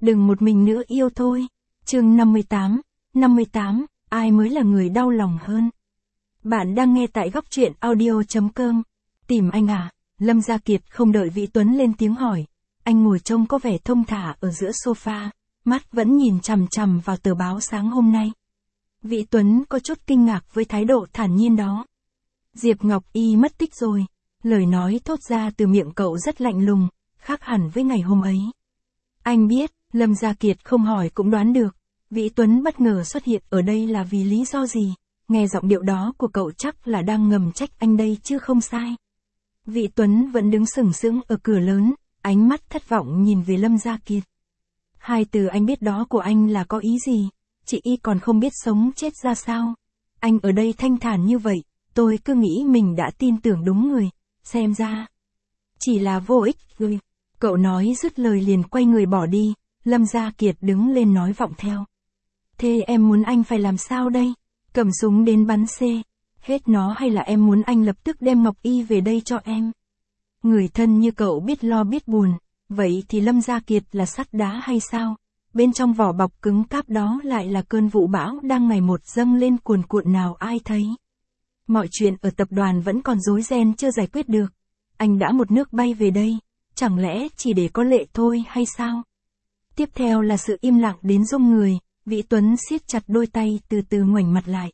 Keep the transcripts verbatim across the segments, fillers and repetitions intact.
đừng một mình nữa yêu thôi. Chương năm mươi tám, năm mươi tám, ai mới là người đau lòng hơn? Bạn đang nghe tại góc truyện audio chấm com. Tìm anh à? Lâm Gia Kiệt không đợi Vĩ Tuấn lên tiếng hỏi. Anh ngồi trông có vẻ thông thả ở giữa sofa, mắt vẫn nhìn chằm chằm vào tờ báo sáng hôm nay. Vĩ Tuấn có chút kinh ngạc với thái độ thản nhiên đó. Diệp Ngọc Y mất tích rồi. Lời nói thốt ra từ miệng cậu rất lạnh lùng, khác hẳn với ngày hôm ấy. Anh biết, Lâm Gia Kiệt không hỏi cũng đoán được. Vĩ Tuấn bất ngờ xuất hiện ở đây là vì lý do gì? Nghe giọng điệu đó của cậu chắc là đang ngầm trách anh đây chứ không sai. Vĩ Tuấn vẫn đứng sừng sững ở cửa lớn, ánh mắt thất vọng nhìn về Lâm Gia Kiệt. Hai từ anh biết đó của anh là có ý gì? Chị Y còn không biết sống chết ra sao? Anh ở đây thanh thản như vậy, tôi cứ nghĩ mình đã tin tưởng đúng người, xem ra chỉ là vô ích rồi. Cậu nói dứt lời liền quay người bỏ đi, Lâm Gia Kiệt đứng lên nói vọng theo. Thế em muốn anh phải làm sao đây? Cầm súng đến bắn C, hết nó hay là em muốn anh lập tức đem Ngọc Y về đây cho em? Người thân như cậu biết lo biết buồn, vậy thì Lâm Gia Kiệt là sắt đá hay sao? Bên trong vỏ bọc cứng cáp đó lại là cơn vũ bão đang ngày một dâng lên cuồn cuộn nào ai thấy. Mọi chuyện ở tập đoàn vẫn còn rối ren chưa giải quyết được. Anh đã một nước bay về đây, chẳng lẽ chỉ để có lệ thôi hay sao? Tiếp theo là sự im lặng đến rung người, Vĩ Tuấn siết chặt đôi tay từ từ ngoảnh mặt lại.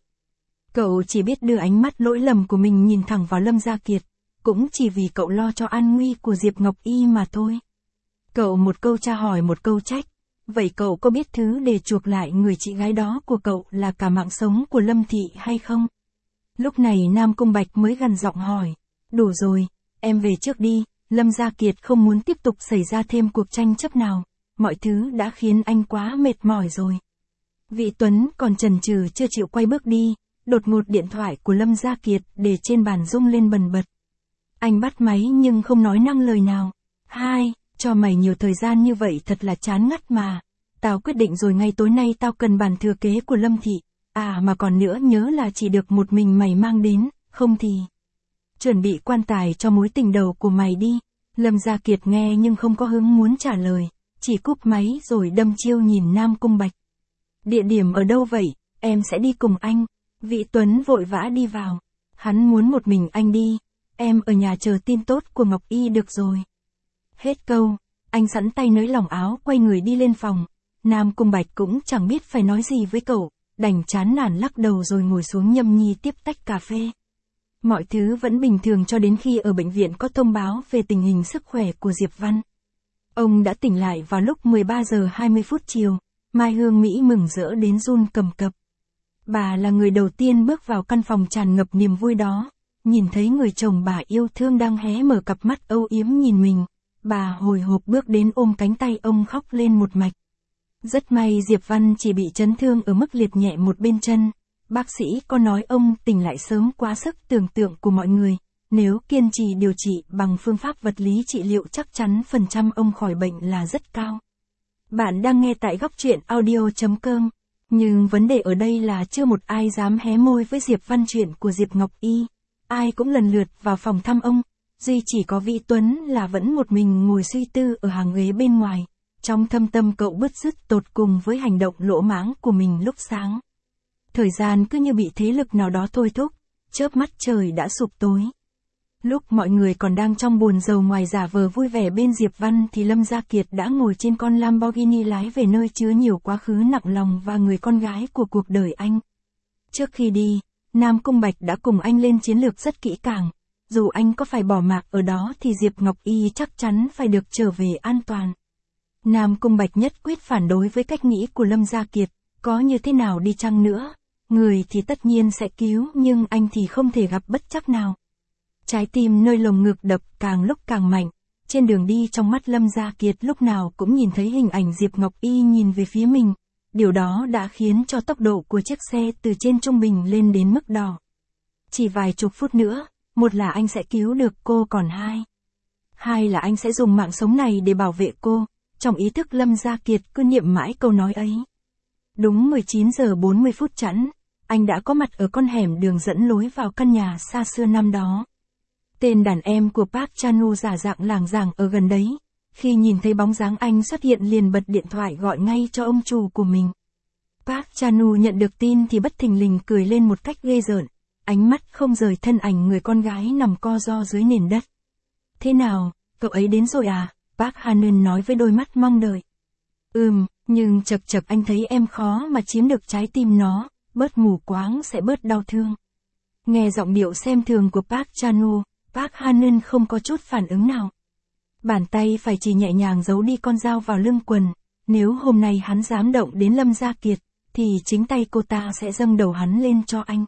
Cậu chỉ biết đưa ánh mắt lỗi lầm của mình nhìn thẳng vào Lâm Gia Kiệt, cũng chỉ vì cậu lo cho an nguy của Diệp Ngọc Y mà thôi. Cậu một câu tra hỏi một câu trách, vậy cậu có biết thứ để chuộc lại người chị gái đó của cậu là cả mạng sống của Lâm Thị hay không? Lúc này Nam Cung Bạch mới gằn giọng hỏi, đủ rồi, em về trước đi. Lâm Gia Kiệt không muốn tiếp tục xảy ra thêm cuộc tranh chấp nào, mọi thứ đã khiến anh quá mệt mỏi rồi. Vĩ Tuấn còn chần chừ chưa chịu quay bước đi, đột ngột điện thoại của Lâm Gia Kiệt để trên bàn rung lên bần bật. Anh bắt máy nhưng không nói năng lời nào. Hai, cho mày nhiều thời gian như vậy thật là chán ngắt mà. Tao quyết định rồi, ngay tối nay tao cần bàn thừa kế của Lâm Thị. À mà còn nữa, nhớ là chỉ được một mình mày mang đến, không thì chuẩn bị quan tài cho mối tình đầu của mày đi. Lâm Gia Kiệt nghe nhưng không có hứng muốn trả lời, chỉ cúp máy rồi đâm chiêu nhìn Nam Cung Bạch. Địa điểm ở đâu vậy? Em sẽ đi cùng anh. Vĩ Tuấn vội vã đi vào. Hắn muốn một mình anh đi. Em ở nhà chờ tin tốt của Ngọc Y được rồi. Hết câu, anh sẵn tay nới lỏng áo quay người đi lên phòng. Nam Cung Bạch cũng chẳng biết phải nói gì với cậu, đành chán nản lắc đầu rồi ngồi xuống nhâm nhi tiếp tách cà phê. Mọi thứ vẫn bình thường cho đến khi ở bệnh viện có thông báo về tình hình sức khỏe của Diệp Văn. Ông đã tỉnh lại vào lúc mười ba giờ hai mươi phút chiều, Mai Hương Mỹ mừng rỡ đến run cầm cập. Bà là người đầu tiên bước vào căn phòng tràn ngập niềm vui đó, nhìn thấy người chồng bà yêu thương đang hé mở cặp mắt âu yếm nhìn mình, bà hồi hộp bước đến ôm cánh tay ông khóc lên một mạch. Rất may Diệp Văn chỉ bị chấn thương ở mức liệt nhẹ một bên chân. Bác sĩ có nói ông tỉnh lại sớm quá sức tưởng tượng của mọi người, nếu kiên trì điều trị bằng phương pháp vật lý trị liệu chắc chắn phần trăm ông khỏi bệnh là rất cao. Bạn đang nghe tại góc truyện audio chấm com, nhưng vấn đề ở đây là chưa một ai dám hé môi với Diệp Văn chuyện của Diệp Ngọc Y. Ai cũng lần lượt vào phòng thăm ông, duy chỉ có Vĩ Tuấn là vẫn một mình ngồi suy tư ở hàng ghế bên ngoài. Trong thâm tâm cậu bứt rứt tột cùng với hành động lỗ mãng của mình lúc sáng. Thời gian cứ như bị thế lực nào đó thôi thúc, chớp mắt trời đã sụp tối. Lúc mọi người còn đang trong buồn rầu ngoài giả vờ vui vẻ bên Diệp Văn thì Lâm Gia Kiệt đã ngồi trên con Lamborghini lái về nơi chứa nhiều quá khứ nặng lòng và người con gái của cuộc đời anh. Trước khi đi, Nam Cung Bạch đã cùng anh lên chiến lược rất kỹ càng. Dù anh có phải bỏ mặc ở đó thì Diệp Ngọc Y chắc chắn phải được trở về an toàn. Nam Cung Bạch nhất quyết phản đối với cách nghĩ của Lâm Gia Kiệt, có như thế nào đi chăng nữa, người thì tất nhiên sẽ cứu nhưng anh thì không thể gặp bất trắc nào. Trái tim nơi lồng ngực đập càng lúc càng mạnh, trên đường đi trong mắt Lâm Gia Kiệt lúc nào cũng nhìn thấy hình ảnh Diệp Ngọc Y nhìn về phía mình, điều đó đã khiến cho tốc độ của chiếc xe từ trên trung bình lên đến mức đỏ. Chỉ vài chục phút nữa, một là anh sẽ cứu được cô, còn hai. Hai là anh sẽ dùng mạng sống này để bảo vệ cô. Trong ý thức Lâm Gia Kiệt cứ niệm mãi câu nói ấy. Đúng mười chín giờ bốn mươi phút chẵn, anh đã có mặt ở con hẻm đường dẫn lối vào căn nhà xa xưa năm đó. Tên đàn em của Park Chan-wook giả dạng lảng giảng ở gần đấy, Khi nhìn thấy bóng dáng anh xuất hiện liền bật điện thoại gọi ngay cho ông chủ của mình. Park Chan-wook nhận được tin thì bất thình lình cười lên một cách ghê rợn, ánh mắt không rời thân ảnh người con gái nằm co ro dưới nền đất. Thế nào, cậu ấy đến rồi à? Park Han-eun nói với đôi mắt mong đợi. Ừm, nhưng chật chật anh thấy em khó mà chiếm được trái tim nó, bớt mù quáng sẽ bớt đau thương. Nghe giọng điệu xem thường của Park Chan-wook, Park Han-eun không có chút phản ứng nào. Bàn tay phải chỉ nhẹ nhàng giấu đi con dao vào lưng quần, nếu hôm nay hắn dám động đến Lâm Gia Kiệt, thì chính tay cô ta sẽ dâng đầu hắn lên cho anh.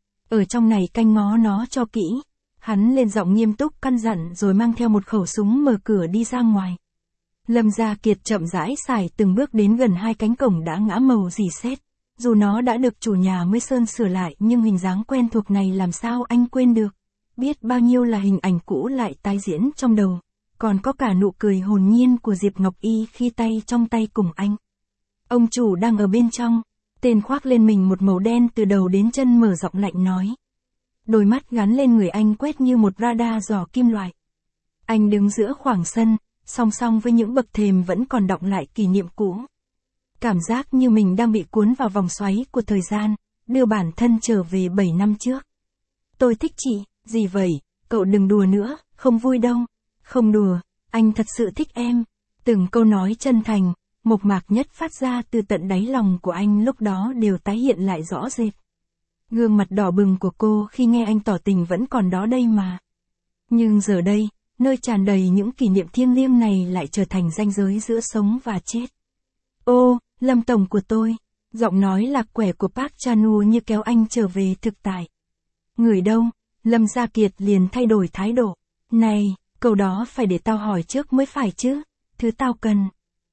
Ở trong này canh ngó nó cho kỹ. Hắn lên giọng nghiêm túc căn dặn rồi mang theo một khẩu súng mở cửa đi ra ngoài. Lâm Gia Kiệt chậm rãi xài từng bước đến gần hai cánh cổng đã ngã màu rỉ sét. Dù nó đã được chủ nhà mới sơn sửa lại nhưng hình dáng quen thuộc này làm sao anh quên được. Biết bao nhiêu là hình ảnh cũ lại tái diễn trong đầu. Còn có cả nụ cười hồn nhiên của Diệp Ngọc Y khi tay trong tay cùng anh. Ông chủ đang ở bên trong. Tên khoác lên mình một màu đen từ đầu đến chân mở giọng lạnh nói. Đôi mắt gắn lên người anh quét như một radar giỏ kim loại. Anh đứng giữa khoảng sân, song song với những bậc thềm vẫn còn đọng lại kỷ niệm cũ. Cảm giác như mình đang bị cuốn vào vòng xoáy của thời gian, đưa bản thân trở về bảy năm trước. Tôi thích chị, gì vậy, cậu đừng đùa nữa, không vui đâu. Không đùa, anh thật sự thích em. Từng câu nói chân thành, mộc mạc nhất phát ra từ tận đáy lòng của anh lúc đó đều tái hiện lại rõ rệt. Gương mặt đỏ bừng của cô khi nghe anh tỏ tình vẫn còn đó đây mà. Nhưng giờ đây, nơi tràn đầy những kỷ niệm thiêng liêng này lại trở thành ranh giới giữa sống và chết. Ô, Lâm Tổng của tôi, giọng nói lạc quẻ của Park Chan-wook như kéo anh trở về thực tại. Người đâu? Lâm Gia Kiệt liền thay đổi thái độ. Này, câu đó phải để tao hỏi trước mới phải chứ, thứ tao cần.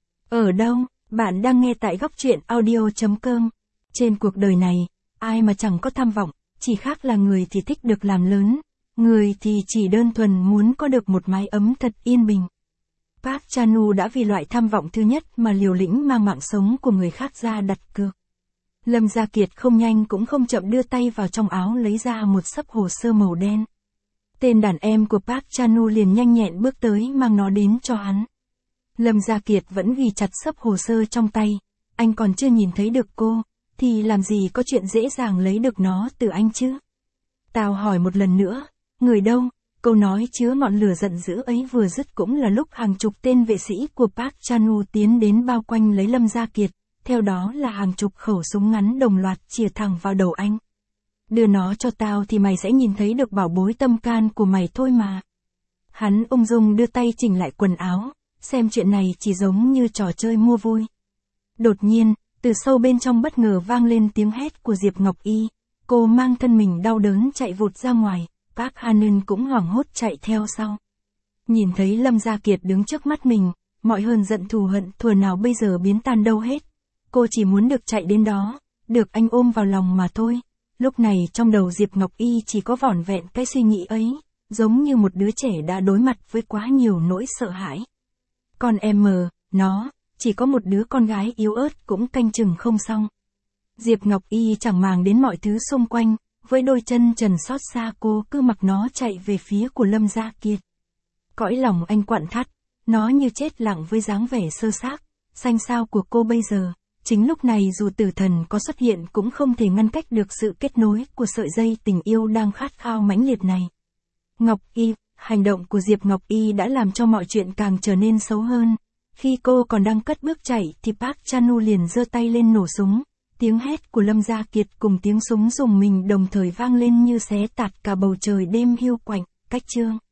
Ở đâu? Bạn đang nghe tại góc truyện audio chấm com. Trên cuộc đời này, ai mà chẳng có tham vọng, chỉ khác là người thì thích được làm lớn, người thì chỉ đơn thuần muốn có được một mái ấm thật yên bình. Park Chan-wook đã vì loại tham vọng thứ nhất mà liều lĩnh mang mạng sống của người khác ra đặt cược. Lâm Gia Kiệt không nhanh cũng không chậm đưa tay vào trong áo lấy ra một xấp hồ sơ màu đen. Tên đàn em của Park Chan-wook liền nhanh nhẹn bước tới mang nó đến cho hắn. Lâm Gia Kiệt vẫn ghi chặt xấp hồ sơ trong tay, anh còn chưa nhìn thấy được cô, thì làm gì có chuyện dễ dàng lấy được nó từ anh chứ? Tao hỏi một lần nữa, người đâu? Câu nói chứa ngọn lửa giận dữ ấy vừa dứt cũng là lúc hàng chục tên vệ sĩ của Park Chan-wook tiến đến bao quanh lấy Lâm Gia Kiệt, theo đó là hàng chục khẩu súng ngắn đồng loạt chĩa thẳng vào đầu anh. Đưa nó cho tao thì mày sẽ nhìn thấy được bảo bối tâm can của mày thôi mà. Hắn ung dung đưa tay chỉnh lại quần áo, xem chuyện này chỉ giống như trò chơi mua vui. Đột nhiên, từ sâu bên trong bất ngờ vang lên tiếng hét của Diệp Ngọc Y, cô mang thân mình đau đớn chạy vụt ra ngoài, Park Han-eun cũng hoảng hốt chạy theo sau. Nhìn thấy Lâm Gia Kiệt đứng trước mắt mình, mọi hờn giận thù hận thuở nào bây giờ biến tan đâu hết. Cô chỉ muốn được chạy đến đó, được anh ôm vào lòng mà thôi. Lúc này trong đầu Diệp Ngọc Y chỉ có vỏn vẹn cái suy nghĩ ấy, giống như một đứa trẻ đã đối mặt với quá nhiều nỗi sợ hãi. Còn em mờ, nó, chỉ có một đứa con gái yếu ớt cũng canh chừng không xong. Diệp Ngọc Y chẳng màng đến mọi thứ xung quanh, với đôi chân trần xót xa cô cứ mặc nó chạy về phía của Lâm Gia Kiệt. Cõi lòng anh quặn thắt, nó như chết lặng với dáng vẻ sơ xác, xanh xao của cô bây giờ. Chính lúc này dù tử thần có xuất hiện cũng không thể ngăn cách được sự kết nối của sợi dây tình yêu đang khát khao mãnh liệt này. Ngọc Y, hành động của Diệp Ngọc Y đã làm cho mọi chuyện càng trở nên xấu hơn. Khi cô còn đang cất bước chạy thì Park Chan-wook liền giơ tay lên nổ súng. Tiếng hét của Lâm Gia Kiệt cùng tiếng súng rùng mình đồng thời vang lên như xé tạt cả bầu trời đêm hiu quạnh, cách chương.